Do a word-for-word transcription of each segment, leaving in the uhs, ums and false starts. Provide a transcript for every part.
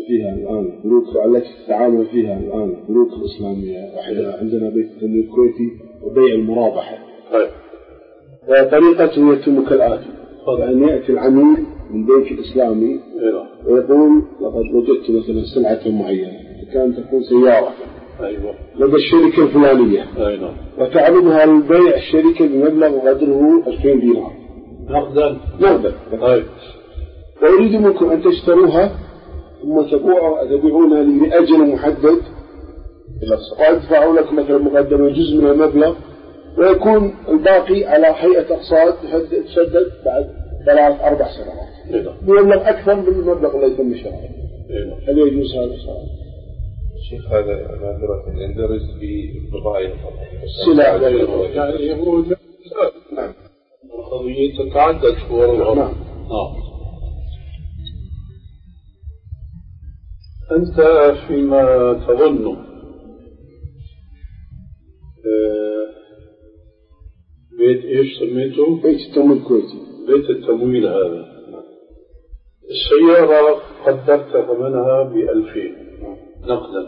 فيها الآن بنوك التي تتعامل فيها الآن البنوك الإسلامية، واحدة عندنا بيت التمويل الكويتي وبيع المرابحة. وطريقته يتم كالآتي: أن يأتي العميل من بنك الإسلامي ويقول لقد وجدت مثلا سلعة معينة، كانت تكون سيارة أيوة. لدى الشركة الفلانية، أيوة. وتعرضها للبيع الشركة بمبلغ قدره ألفين دينار نقدا نقدا. أيوة. وأريد منكم أن تشتروها ثم تبيعونها لي لأجل محدد، وأدفع لكم مثلا مقدما جزء من المبلغ، ويكون الباقي على هيئة أقساط تسدد بعد ثلاث أربع سنوات بمبلغ أكثر من المبلغ الذي تم شرائه. هل يجوز هذا الشرع؟ شيخ هذا معذرة يندرج في قضايا السلع يعني يقول نعم القضية تتعدد صورها. نعم. آه. أنت فيما تظن بيت إيش سميته؟ بيت التمويل الكويتي. بيت التمويل هذا. السيارة قدرت ثمنها بألفين نقدا.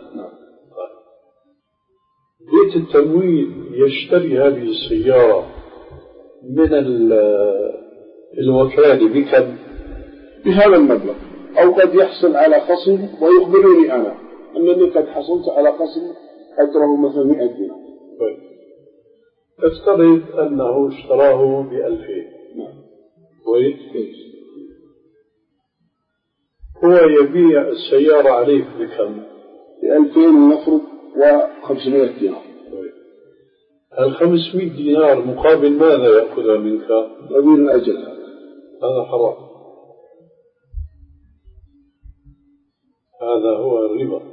بيت التمويل يشتري هذه السيارة من الوكالة بكم؟ بهذا المبلغ، أو قد يحصل على خصم ويخبرني أنا أنني قد حصلت على خصم قدره مثلا مئة دينار. افترض أنه اشتراه بألفين. كويس. هو يبيع السيارة عليك بكم؟ بألفين نفرض وخمسمائة دينار. الخمسمائة دينار مقابل ماذا يأخذها منك؟ قبيل الأجل. هذا حرام. هذا هو الربا.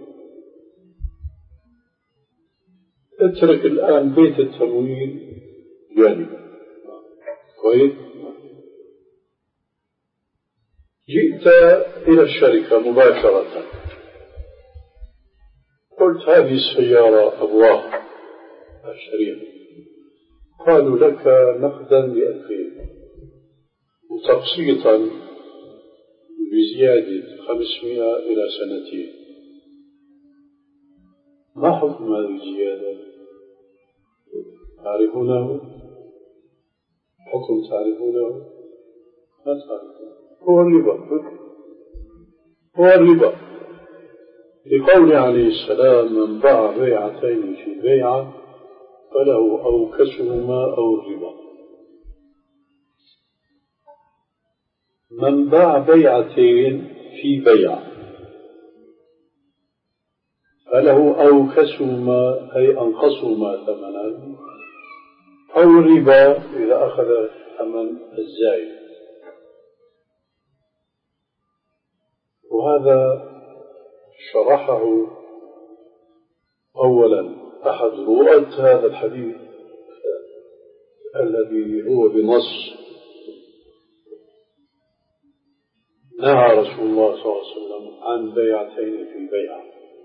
اترك الآن بيت التمويل جانبا. كويس. جئت إلى الشركة مباشرة، قلت هذه السيارة أبواها أشتريها، قالوا لك نقدا بألفين وتقسيطا بزيادة خمسمائة إلى سنتين. ما حكم هذه الزيادة؟ تعرفونه؟ حكم تعرفونه؟ ما تعرفونه. هو الربا. هو الربا لقول عليه السلام: من باع بيعتين في بيعة فله أوكسهما أو الربا. من باع بيعتين في بيعة فله أوكسهما أي أنقصهما ثمنا أو الربا إذا أخذ ثمن الزائد. وهذا شرحه أولا أحد رواة هذا الحديث الذي هو بنص نهى رسول الله صلى الله عليه وسلم عن بيعتين في بيعة،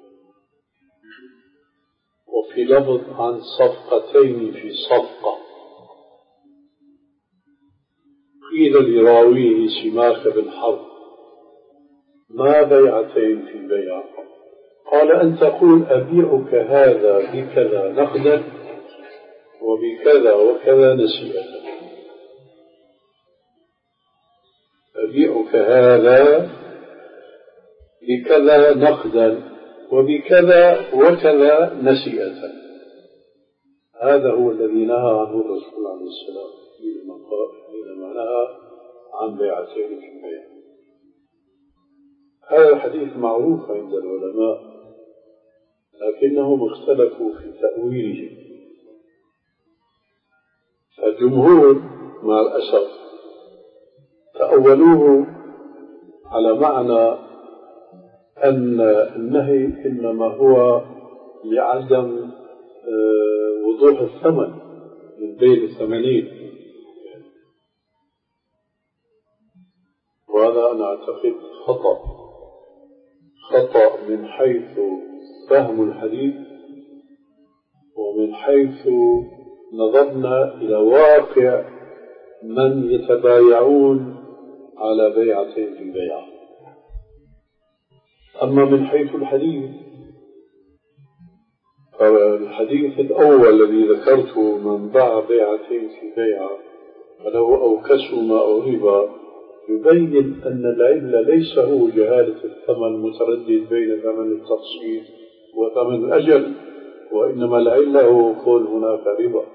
وفي لفظ عن صفقتين في صفقة. قيل لراويه سماك بن حرب: ما بيعتين في بيعة؟ قال: أن تقول أبيعك هذا بكذا نقدا وبكذا وكذا نسيئة. أبيعك هذا بكذا نقدا وبكذا وكذا نسيئة. هذا هو الذي نهى عنه الرسول عليه السلام حينما نهى عن بيعتين في البيع. هذا الحديث معروف عند العلماء، لكنهم اختلفوا في تأويله. الجمهور مع الأسف تأولوه على معنى أن النهي إنما هو لعدم وضوح الثمن من بين الثمنين، وهذا أنا أعتقد خطأ خطأ من حيث فهم الحديث ومن حيث نظرنا إلى واقع من يتبايعون على بيعتين في بيعة. أما من حيث الحديث فالحديث الأول الذي ذكرته من باع بيعتين في بيعة فله أوكسهما أو ربا يبين أن العلة ليس هو جهالة الثمن متردد بين ثمن التقسيط وثمن الأجل، وإنما العلة هو قول هناك ربا.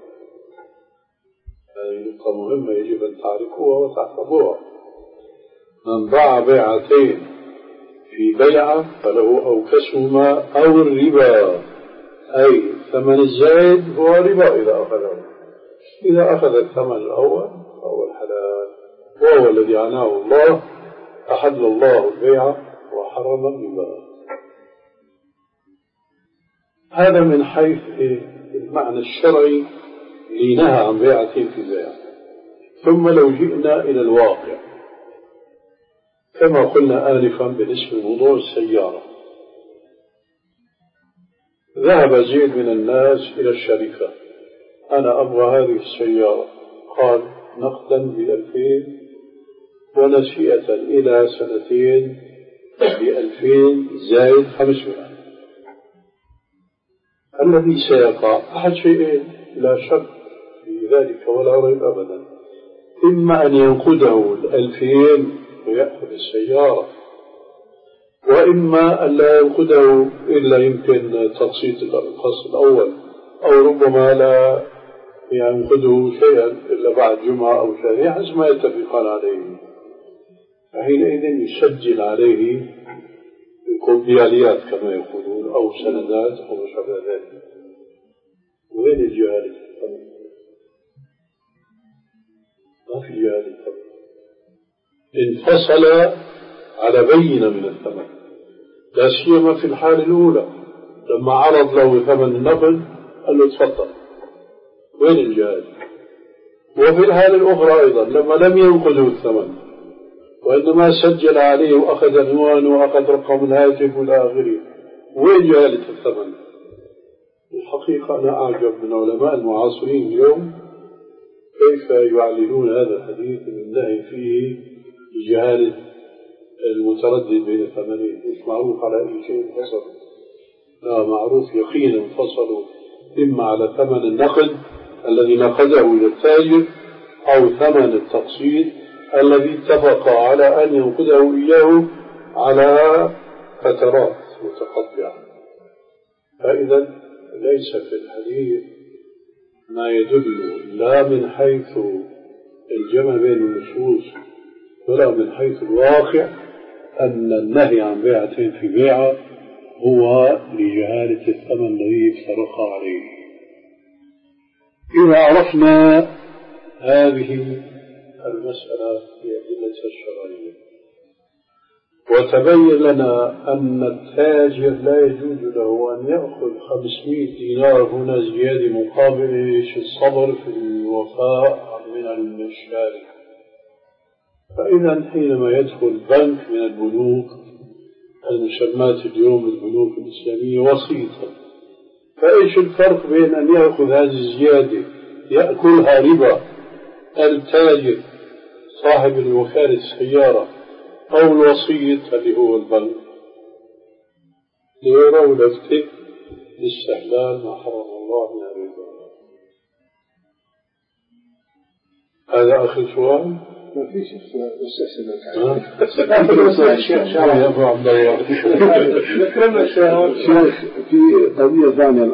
هذه نقطة مهمة يجب أن تعرفوها وتحفظوها. من باع بيعتين في بيعة فله أوكسهما أو الربا، أي ثمن الزائد هو ربا إذا أخذه. إذا أخذ الثمن الأول فهو الحلال، وهو الذي عناه الله، أحل الله البيع وحرم الربا. هذا من حيث المعنى الشرعي لنهى عن بيعتين في بيع. ثم لو جئنا إلى الواقع كما قلنا آنفا بالنسبة لموضوع السيارة، ذهب زيد من الناس إلى الشركة، أنا أبغى هذه السيارة، قال نقدا بألفين ونسيئة إلى سنتين بألفين زائد خمسمائة. الذي سيقع أحد شيئين لا شك في ذلك ولا ريب أبدا، إما أن ينقده الألفين ويأخذ السيارة، وإما أن لا ينقده إلا يمكن تقسيط القسط الأول، أو ربما لا ينقده شيئا إلا بعد جمعة أو شهر حسب ما يتفقان عليه. فحينئذ يسجل عليه كوبياليات كما يقولون أو سندات أو شبه ذلك. وين الجهالة؟ ما في جهالة. انفصل على بينة من الثمن، لا سيما في الحالة الأولى لما عرض له ثمن النقل قال له تفضل. وين الجهالة؟ وفي الحالة الأخرى أيضا لما لم ينقذه الثمن وإنما سجل عليه وأخذ عنوان وأخذ رقم الهاتف والى آخره، وين جهالة الثمن؟ الحقيقة أنا أعجب من علماء المعاصرين اليوم كيف يعلنون هذا الحديث من نهي فيه جهالة المتردد بين الثمنين. مش معروف على أي شيء انفصل، لا معروف يقينا انفصلوا، إما على ثمن النقد الذي نقده إلى التاجر أو ثمن التقسيط الذي اتفق على أن ينقده إياه على فترات متقطعة. فإذا ليس في الحديث ما يدل لا من حيث الجمع بين النصوص ولا من حيث الواقع أن النهي عن بيعتين في بيعة هو لجهالة الثمن الذي افترق عليه. إذا عرفنا هذه المسألة في أدلتها الشرعية وتبين لنا أن التاجر لا يجوز له أن يأخذ خمسمائة دينار هنا زيادة مقابل الصبر في الوفاء من الشارع، فإذا حينما يدخل بنك من البنوك المسمات اليوم البنوك الإسلامية وسيطة، فإيش الفرق بين أن يأخذ هذه الزيادة يأكلها ربا التاجر صاحب الوكالة السيارة أو الوسيط اللي هو البنك ليروا لفته لاستحلال ما حرم الله من الربا؟ هذا آخر سؤال. ما في شيخ استحسنك الشيخ شاوي أبو عبد الله. ذكرنا الشيخ في قضية ثانية.